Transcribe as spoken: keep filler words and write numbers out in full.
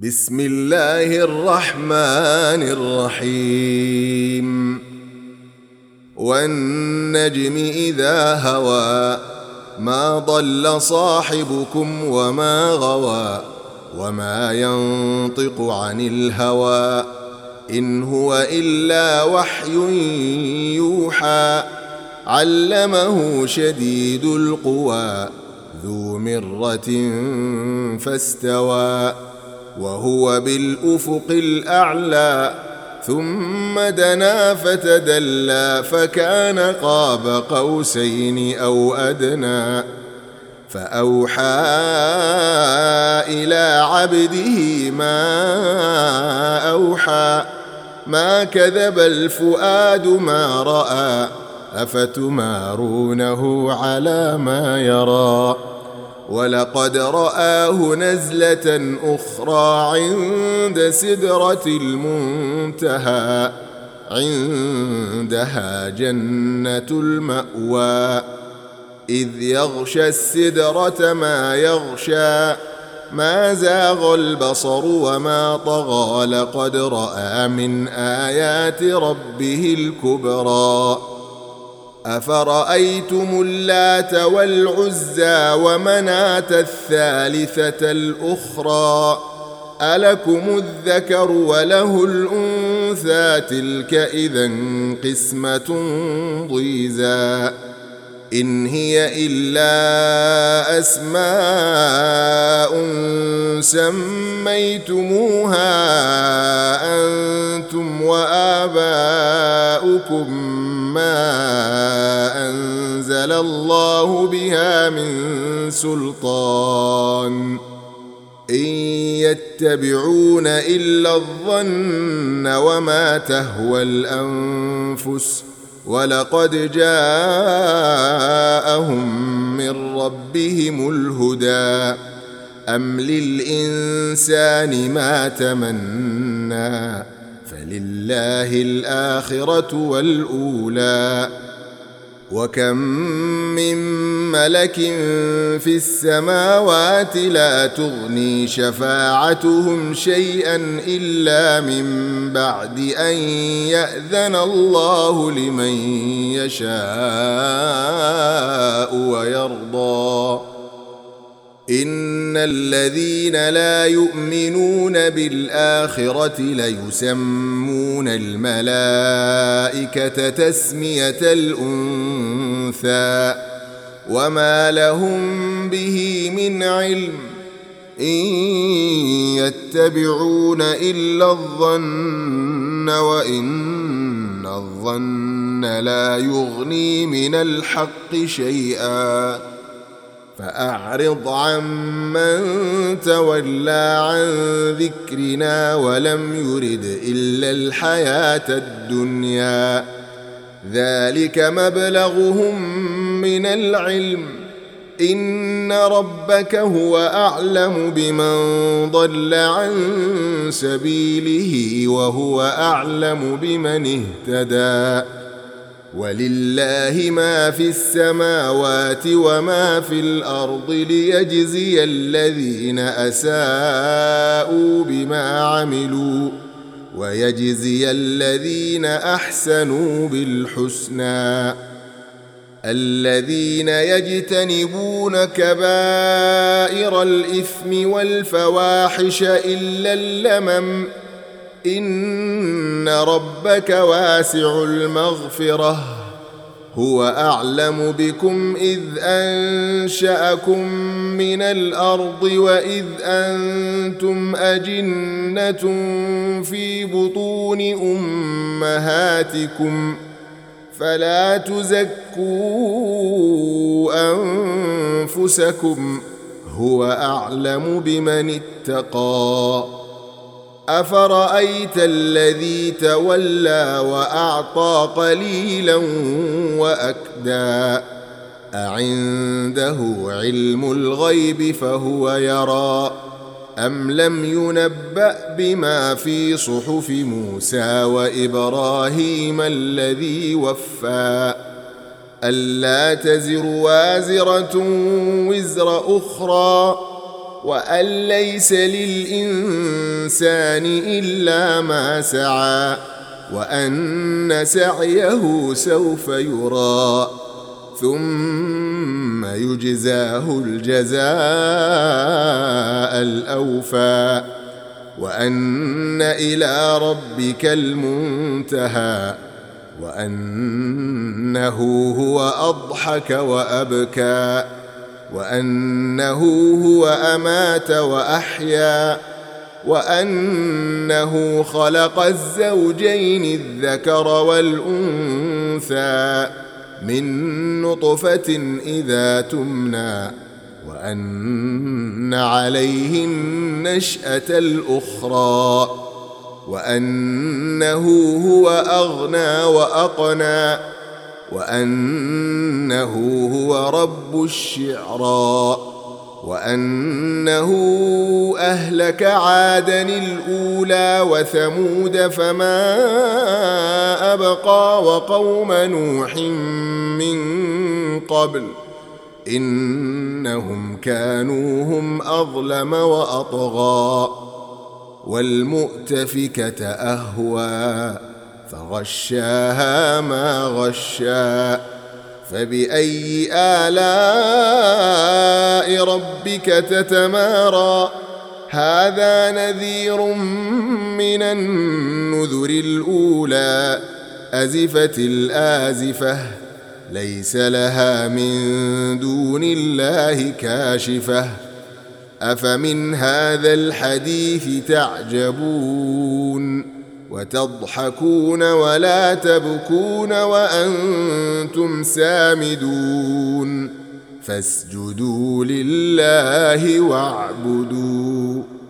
بسم الله الرحمن الرحيم والنجم إذا هوى ما ضل صاحبكم وما غوى وما ينطق عن الهوى إن هو إلا وحي يوحى علمه شديد القوى ذو مرة فاستوى وهو بالأفق الأعلى ثم دنا فتدلى فكان قاب قوسين أو أدنى فأوحى إلى عبده ما أوحى ما كذب الفؤاد ما رأى أفتمارونه على ما يرى ولقد رآه نزلة أخرى عند سدرة المنتهى عندها جنة المأوى إذ يغشى السدرة ما يغشى ما زاغ البصر وما طغى لقد رأى من آيات ربه الكبرى أفرأيتم اللات والعزى ومناة الثالثة الأخرى ألكم الذكر وله الأنثى تلك إذا قسمة ضيزى إن هي إلا أسماء سميتموها أنتم وآباؤكم ما أنزل الله بها من سلطان إن يتبعون إلا الظن وما تهوى الأنفس ولقد جاءهم من ربهم الهدى أم للإنسان ما تمنى فلله الآخرة والأولى وكم من ملك في السماوات لا تغني شفاعتهم شيئا إلا من بعد أن يأذن الله لمن يشاء ويرضى إن الذين لا يؤمنون بالآخرة ليسمون الملائكة تسمية الأنثى وما لهم به من علم إن يتبعون إلا الظن وإن الظن لا يغني من الحق شيئا فأعرض عمن تولى عن ذكرنا ولم يرد إلا الحياة الدنيا ذلك مبلغهم من العلم إن ربك هو أعلم بمن ضل عن سبيله وهو أعلم بمن اهتدى ولله ما في السماوات وما في الأرض ليجزي الذين أساءوا بما عملوا ويجزي الذين أحسنوا بالحسنى الذين يجتنبون كبائر الإثم والفواحش إلا اللمم إن ربك واسع المغفرة هو أعلم بكم إذ أنشأكم من الأرض وإذ أنتم أجنة في بطون أمهاتكم فلا تزكوا أنفسكم هو أعلم بمن اتقى أفرأيت الذي تولى وأعطى قليلا وأكدى أعنده علم الغيب فهو يرى أم لم ينبأ بما في صحف موسى وإبراهيم الذي وفى ألا تزر وازرة وزر أخرى وأن ليس للإنسان للإنسان إلا ما سعى وأن سعيه سوف يرى ثم يجزاه الجزاء الأوفى وأن إلى ربك المنتهى وأنه هو أضحك وأبكى وأنه هو أمات وأحيا وأنه خلق الزوجين الذكر والأنثى من نطفة إذا تمنى وأن عليه النشأة الأخرى وأنه هو أغنى وأقنى وأنه هو رب الشعرى وأنه أهلك عادا الأولى وثمود فما أبقى وقوم نوح من قبل إنهم كانوا هم أظلم وأطغى والمؤتفكة أهوى فغشاها ما غشا فبأي آلاء ربك تتمارى هذا نذير من النذر الأولى أزفت الآزفة ليس لها من دون الله كاشفة أفمن هذا الحديث تعجبون وتضحكون ولا تبكون وأنتم سامدون فاسجدوا لله واعبدوا